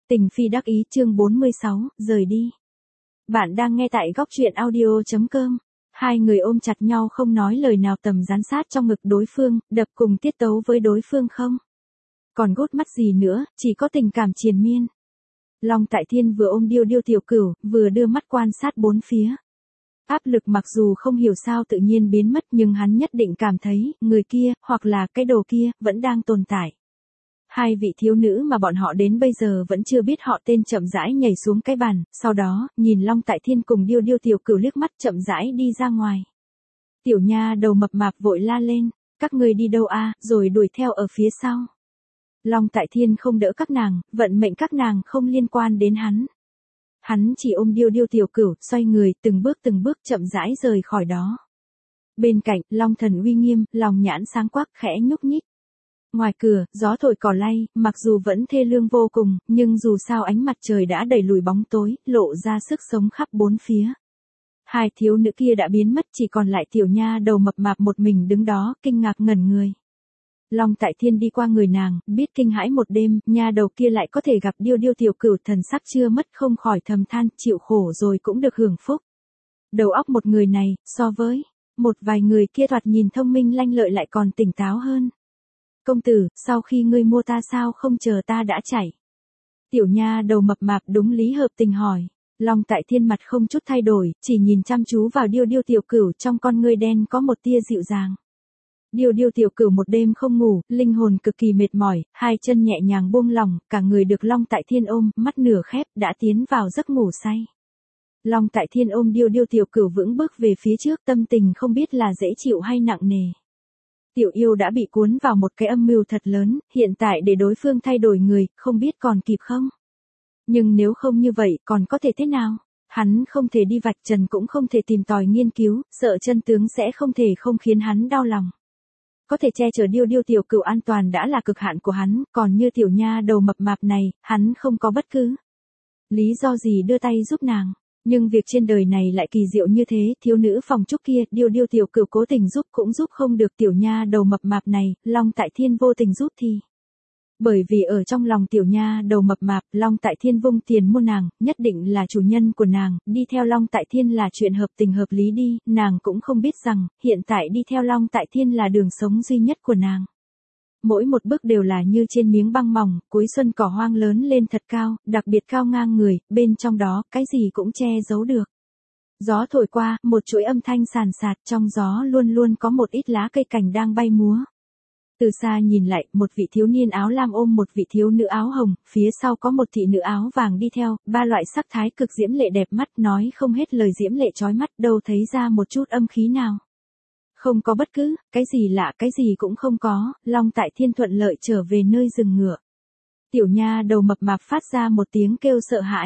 Tình phi đắc ý chương 46, rời đi. Bạn đang nghe tại góc truyện audio.com. Hai người ôm chặt nhau không nói lời nào, tầm dán sát trong ngực đối phương, đập cùng tiết tấu với đối phương không. Còn gút mắt gì nữa, chỉ có tình cảm triền miên. Long Tại Thiên vừa ôm Điêu Điêu tiểu cửu, vừa đưa mắt quan sát bốn phía. Áp lực mặc dù không hiểu sao tự nhiên biến mất, nhưng hắn nhất định cảm thấy, người kia, hoặc là cái đồ kia, vẫn đang tồn tại. Hai vị thiếu nữ mà bọn họ đến bây giờ vẫn chưa biết họ tên chậm rãi nhảy xuống cái bàn, sau đó, nhìn Long Tại Thiên cùng Điêu Điêu tiểu cửu liếc mắt chậm rãi đi ra ngoài. Tiểu nha đầu mập mạp vội la lên, các ngươi đi đâu a? Rồi đuổi theo ở phía sau. Long Tại Thiên không đỡ các nàng, vận mệnh các nàng không liên quan đến hắn. Hắn chỉ ôm Điêu Điêu tiểu cửu, xoay người, từng bước chậm rãi rời khỏi đó. Bên cạnh, Long Thần uy nghiêm, lòng nhãn sáng quắc, khẽ nhúc nhích. Ngoài cửa, gió thổi cỏ lay, mặc dù vẫn thê lương vô cùng, nhưng dù sao ánh mặt trời đã đẩy lùi bóng tối, lộ ra sức sống khắp bốn phía. Hai thiếu nữ kia đã biến mất, chỉ còn lại tiểu nha đầu mập mạp một mình đứng đó, kinh ngạc ngẩn người. Long Tại Thiên đi qua người nàng, biết kinh hãi một đêm, nha đầu kia lại có thể gặp Điêu Điêu tiểu cửu, thần sắc chưa mất không khỏi thầm than, chịu khổ rồi cũng được hưởng phúc. Đầu óc một người này, so với một vài người kia thoạt nhìn thông minh lanh lợi lại còn tỉnh táo hơn. Công tử, sau khi ngươi mua ta sao không chờ ta đã chạy? Tiểu nha đầu mập mạp đúng lý hợp tình hỏi. Long Tại Thiên mặt không chút thay đổi, chỉ nhìn chăm chú vào Điêu Điêu tiểu cửu, trong con ngươi đen có một tia dịu dàng. Điêu Điêu tiểu cửu một đêm không ngủ, linh hồn cực kỳ mệt mỏi, hai chân nhẹ nhàng buông lỏng, cả người được Long Tại Thiên ôm, mắt nửa khép, đã tiến vào giấc ngủ say. Long Tại Thiên ôm Điêu Điêu tiểu cửu vững bước về phía trước, tâm tình không biết là dễ chịu hay nặng nề. Tiểu yêu đã bị cuốn vào một cái âm mưu thật lớn, hiện tại để đối phương thay đổi người, không biết còn kịp không? Nhưng nếu không như vậy, còn có thể thế nào? Hắn không thể đi vạch trần, cũng không thể tìm tòi nghiên cứu, sợ chân tướng sẽ không thể không khiến hắn đau lòng. Có thể che chở Điêu Điêu tiểu cửu an toàn đã là cực hạn của hắn, còn như tiểu nha đầu mập mạp này, hắn không có bất cứ lý do gì đưa tay giúp nàng. Nhưng việc trên đời này lại kỳ diệu như thế, thiếu nữ phòng trúc kia, Điêu Điêu tiểu cửu cố tình giúp cũng giúp không được tiểu nha đầu mập mạp này, Long Tại Thiên vô tình giúp thì. Bởi vì ở trong lòng tiểu nha đầu mập mạp, Long Tại Thiên vung tiền mua nàng, nhất định là chủ nhân của nàng, đi theo Long Tại Thiên là chuyện hợp tình hợp lý đi, nàng cũng không biết rằng, hiện tại đi theo Long Tại Thiên là đường sống duy nhất của nàng. Mỗi một bước đều là như trên miếng băng mỏng, cuối xuân cỏ hoang lớn lên thật cao, đặc biệt cao ngang người, bên trong đó, cái gì cũng che giấu được. Gió thổi qua, một chuỗi âm thanh sàn sạt, trong gió luôn luôn có một ít lá cây cành đang bay múa. Từ xa nhìn lại, một vị thiếu niên áo lam ôm một vị thiếu nữ áo hồng, phía sau có một thị nữ áo vàng đi theo, ba loại sắc thái cực diễm lệ đẹp mắt, nói không hết lời, diễm lệ chói mắt, đâu thấy ra một chút âm khí nào. Không có bất cứ, cái gì lạ, cái gì cũng không có, Long Tại Thiên thuận lợi trở về nơi dừng ngựa. Tiểu nha đầu mập mạp phát ra một tiếng kêu sợ hãi.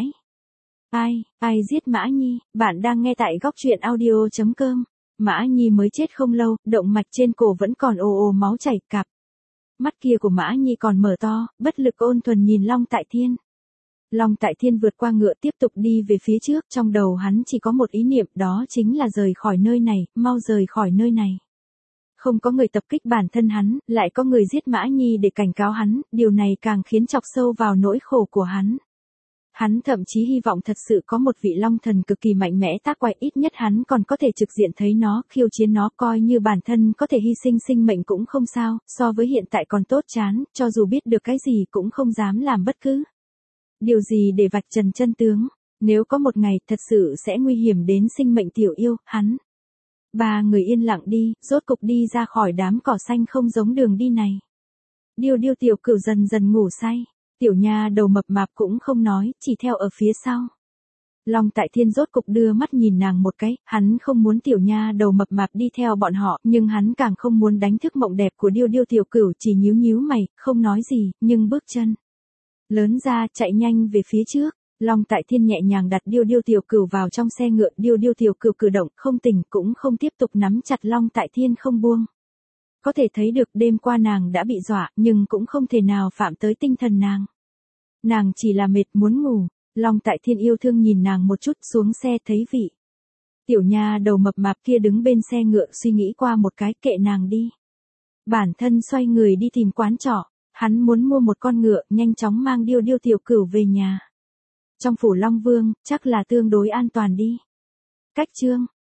Ai giết Mã Nhi? Bạn đang nghe tại góc truyện audio.com. Mã Nhi mới chết không lâu, động mạch trên cổ vẫn còn ồ máu chảy cặp. Mắt kia của Mã Nhi còn mở to, bất lực ôn thuần nhìn Long Tại Thiên. Long Tại Thiên vượt qua ngựa tiếp tục đi về phía trước, trong đầu hắn chỉ có một ý niệm, đó chính là rời khỏi nơi này, mau rời khỏi nơi này. Không có người tập kích bản thân hắn, lại có người giết Mã Nhi để cảnh cáo hắn, điều này càng khiến chọc sâu vào nỗi khổ của hắn. Hắn thậm chí hy vọng thật sự có một vị long thần cực kỳ mạnh mẽ tác quái, ít nhất hắn còn có thể trực diện thấy nó, khiêu chiến nó, coi như bản thân có thể hy sinh sinh mệnh cũng không sao, so với hiện tại còn tốt chán, cho dù biết được cái gì cũng không dám làm bất cứ điều gì để vạch trần chân tướng, nếu có một ngày thật sự sẽ nguy hiểm đến sinh mệnh tiểu yêu, hắn. Ba người yên lặng đi, rốt cục đi ra khỏi đám cỏ xanh không giống đường đi này. Điêu Điêu tiểu cửu dần dần ngủ say, tiểu nha đầu mập mạp cũng không nói, chỉ theo ở phía sau. Long Tại Thiên rốt cục đưa mắt nhìn nàng một cái, hắn không muốn tiểu nha đầu mập mạp đi theo bọn họ, nhưng hắn càng không muốn đánh thức mộng đẹp của Điêu Điêu tiểu cửu, chỉ nhíu mày, không nói gì, nhưng bước chân lớn ra, chạy nhanh về phía trước. Long Tại Thiên nhẹ nhàng đặt Điêu Điêu tiểu cửu vào trong xe ngựa, Điêu Điêu tiểu cửu cử động, không tỉnh cũng không tiếp tục nắm chặt Long Tại Thiên không buông. Có thể thấy được đêm qua nàng đã bị dọa, nhưng cũng không thể nào phạm tới tinh thần nàng. Nàng chỉ là mệt muốn ngủ. Long Tại Thiên yêu thương nhìn nàng một chút, xuống xe thấy vị tiểu nha đầu mập mạp kia đứng bên xe ngựa, suy nghĩ qua một cái, kệ nàng đi. Bản thân xoay người đi tìm quán trọ. Hắn muốn mua một con ngựa, nhanh chóng mang Điêu Điêu tiểu cửu về nhà. Trong phủ Long Vương, chắc là tương đối an toàn đi. Cách chương